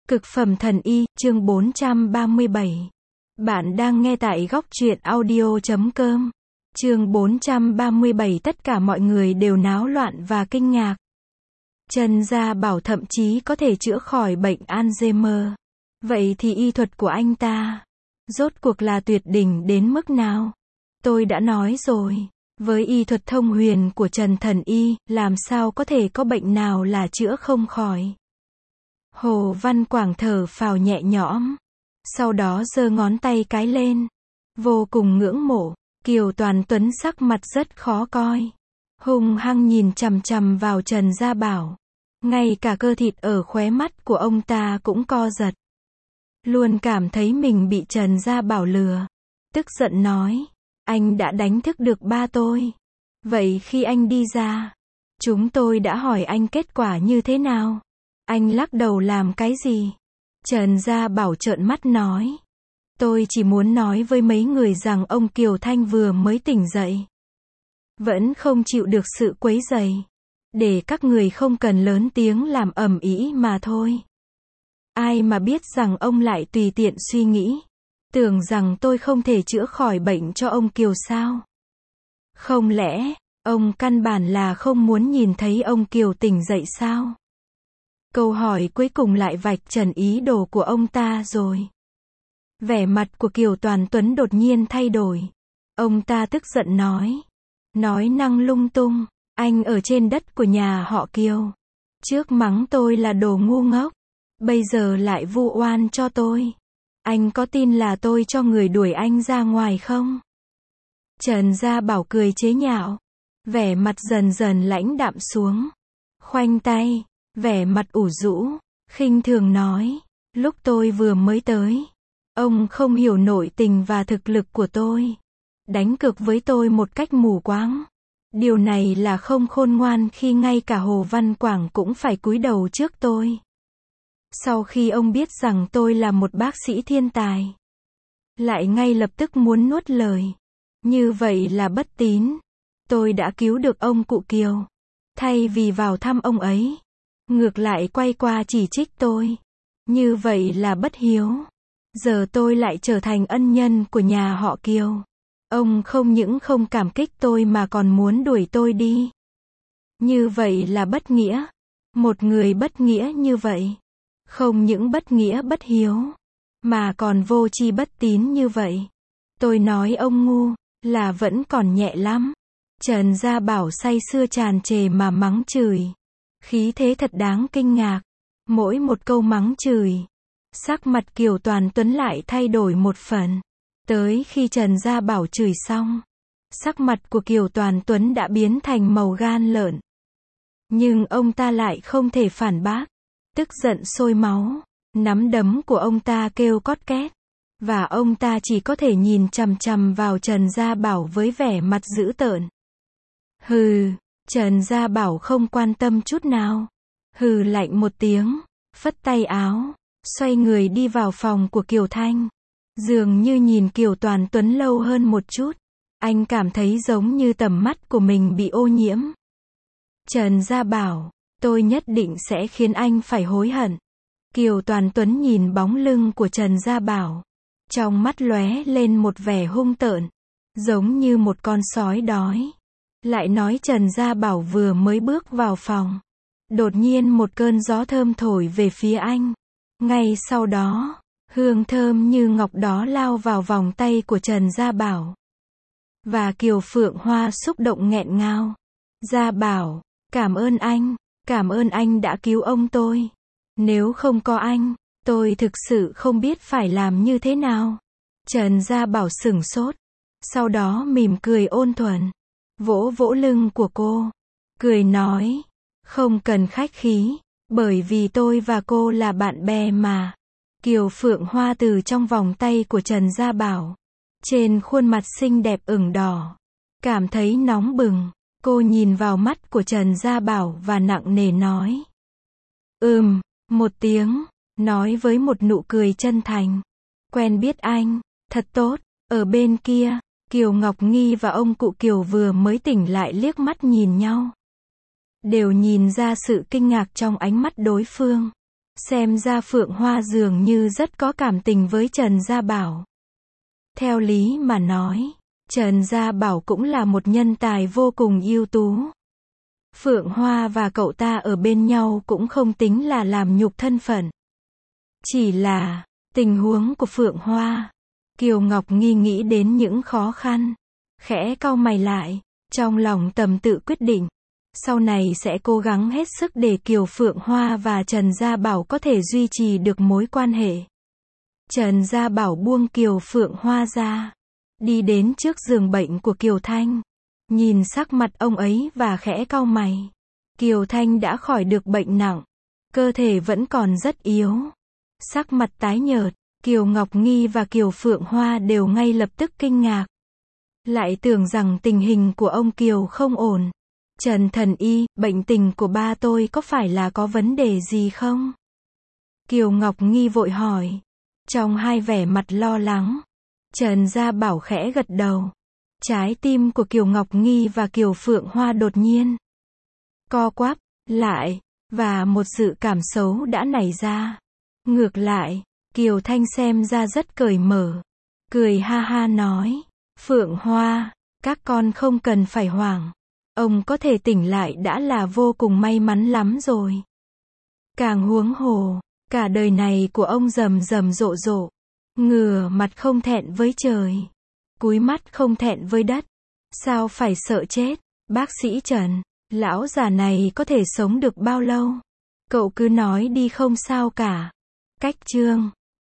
Cực phẩm thần y, chương 437. Bạn đang nghe tại góc truyện audio.com. Chương 437. Tất cả mọi người đều náo loạn và kinh ngạc. Trần Gia Bảo thậm chí có thể chữa khỏi bệnh Alzheimer. Vậy thì y thuật của anh ta, rốt cuộc là tuyệt đỉnh đến mức nào? Tôi đã nói rồi, với y thuật thông huyền của Trần Thần Y, làm sao có thể có bệnh nào là chữa không khỏi. Hồ Văn Quảng thở phào nhẹ nhõm, sau đó giơ ngón tay cái lên, vô cùng ngưỡng mộ. Kiều Toàn Tuấn sắc mặt rất khó coi, hung hăng nhìn chằm chằm vào Trần Gia Bảo, ngay cả cơ thịt ở khóe mắt của ông ta cũng co giật. Luôn cảm thấy mình bị Trần Gia Bảo lừa, tức giận nói, anh đã đánh thức được ba tôi. Vậy khi anh đi ra, chúng tôi đã hỏi anh kết quả như thế nào? Anh lắc đầu làm cái gì? Trần Gia Bảo trợn mắt nói, tôi chỉ muốn nói với mấy người rằng ông Kiều Thanh vừa mới tỉnh dậy, vẫn không chịu được sự quấy rầy, để các người không cần lớn tiếng làm ầm ĩ mà thôi. Ai mà biết rằng ông lại tùy tiện suy nghĩ, tưởng rằng tôi không thể chữa khỏi bệnh cho ông Kiều sao? Không lẽ, ông căn bản là không muốn nhìn thấy ông Kiều tỉnh dậy sao? Câu hỏi cuối cùng lại vạch trần ý đồ của ông ta rồi. Vẻ mặt của Kiều Toàn Tuấn đột nhiên thay đổi. Ông ta tức giận nói năng lung tung, anh ở trên đất của nhà họ Kiều. Trước mắng tôi là đồ ngu ngốc, bây giờ lại vu oan cho tôi. Anh có tin là tôi cho người đuổi anh ra ngoài không? Trần Gia Bảo cười chế nhạo, vẻ mặt dần dần lãnh đạm xuống, khoanh tay, vẻ mặt ủ rũ, khinh thường nói, lúc tôi vừa mới tới, ông không hiểu nội tình và thực lực của tôi, đánh cược với tôi một cách mù quáng. Điều này là không khôn ngoan khi ngay cả Hồ Văn Quảng cũng phải cúi đầu trước tôi. Sau khi ông biết rằng tôi là một bác sĩ thiên tài, lại ngay lập tức muốn nuốt lời. Như vậy là bất tín. Tôi đã cứu được ông cụ Kiều, thay vì vào thăm ông ấy, ngược lại quay qua chỉ trích tôi. Như vậy là bất hiếu. Giờ tôi lại trở thành ân nhân của nhà họ Kiều. Ông không những không cảm kích tôi mà còn muốn đuổi tôi đi. Như vậy là bất nghĩa. Một người bất nghĩa như vậy, không những bất nghĩa bất hiếu, mà còn vô tri bất tín như vậy. Tôi nói ông ngu, là vẫn còn nhẹ lắm. Trần Gia Bảo say sưa tràn trề mà mắng chửi. Khí thế thật đáng kinh ngạc. Mỗi một câu mắng chửi, sắc mặt Kiều Toàn Tuấn lại thay đổi một phần. Tới khi Trần Gia Bảo chửi xong, sắc mặt của Kiều Toàn Tuấn đã biến thành màu gan lợn. Nhưng ông ta lại không thể phản bác. Tức giận sôi máu, nắm đấm của ông ta kêu cót két. Và ông ta chỉ có thể nhìn chằm chằm vào Trần Gia Bảo với vẻ mặt dữ tợn. Hừ, Trần Gia Bảo không quan tâm chút nào. Hừ lạnh một tiếng, phất tay áo, xoay người đi vào phòng của Kiều Thanh. Dường như nhìn Kiều Toàn Tuấn lâu hơn một chút, anh cảm thấy giống như tầm mắt của mình bị ô nhiễm. Trần Gia Bảo, tôi nhất định sẽ khiến anh phải hối hận. Kiều Toàn Tuấn nhìn bóng lưng của Trần Gia Bảo, trong mắt lóe lên một vẻ hung tợn, giống như một con sói đói. Lại nói Trần Gia Bảo vừa mới bước vào phòng, đột nhiên một cơn gió thơm thổi về phía anh. Ngay sau đó, hương thơm như ngọc đó lao vào vòng tay của Trần Gia Bảo. Và Kiều Phượng Hoa xúc động nghẹn ngào. Gia Bảo, cảm ơn anh đã cứu ông tôi. Nếu không có anh, tôi thực sự không biết phải làm như thế nào. Trần Gia Bảo sửng sốt, sau đó mỉm cười ôn thuần, vỗ vỗ lưng của cô, cười nói, không cần khách khí, bởi vì tôi và cô là bạn bè mà. Kiều Phượng Hoa từ trong vòng tay của Trần Gia Bảo, trên khuôn mặt xinh đẹp ửng đỏ, cảm thấy nóng bừng. Cô nhìn vào mắt của Trần Gia Bảo và nặng nề nói, một tiếng, nói với một nụ cười chân thành, quen biết anh, thật tốt. Ở bên kia, Kiều Ngọc Nghi và ông cụ Kiều vừa mới tỉnh lại liếc mắt nhìn nhau, đều nhìn ra sự kinh ngạc trong ánh mắt đối phương. Xem ra Phượng Hoa dường như rất có cảm tình với Trần Gia Bảo. Theo lý mà nói, Trần Gia Bảo cũng là một nhân tài vô cùng ưu tú. Phượng Hoa và cậu ta ở bên nhau cũng không tính là làm nhục thân phận. Chỉ là, tình huống của Phượng Hoa. Kiều Ngọc Nhi nghĩ đến những khó khăn. Khẽ cau mày lại, trong lòng tầm tự quyết định. Sau này sẽ cố gắng hết sức để Kiều Phượng Hoa và Trần Gia Bảo có thể duy trì được mối quan hệ. Trần Gia Bảo buông Kiều Phượng Hoa ra, đi đến trước giường bệnh của Kiều Thanh. Nhìn sắc mặt ông ấy và khẽ cau mày. Kiều Thanh đã khỏi được bệnh nặng, cơ thể vẫn còn rất yếu. Sắc mặt tái nhợt, Kiều Ngọc Nhi và Kiều Phượng Hoa đều ngay lập tức kinh ngạc. Lại tưởng rằng tình hình của ông Kiều không ổn. Trần thần y, bệnh tình của ba tôi có phải là có vấn đề gì không? Kiều Ngọc Nhi vội hỏi. Trong hai vẻ mặt lo lắng, Trần Gia Bảo khẽ gật đầu. Trái tim của Kiều Ngọc Nhi và Kiều Phượng Hoa đột nhiên co quắp lại, và một dự cảm xấu đã nảy ra. Ngược lại, Kiều Thanh xem ra rất cởi mở, cười ha ha nói, Phượng Hoa, các con không cần phải hoảng. Ông có thể tỉnh lại đã là vô cùng may mắn lắm rồi. Càng huống hồ, cả đời này của ông rầm rầm rộ rộ, ngửa mặt không thẹn với trời, cúi mắt không thẹn với đất. Sao phải sợ chết? Bác sĩ Trần, lão già này có thể sống được bao lâu? Cậu cứ nói đi không sao cả. Cách chương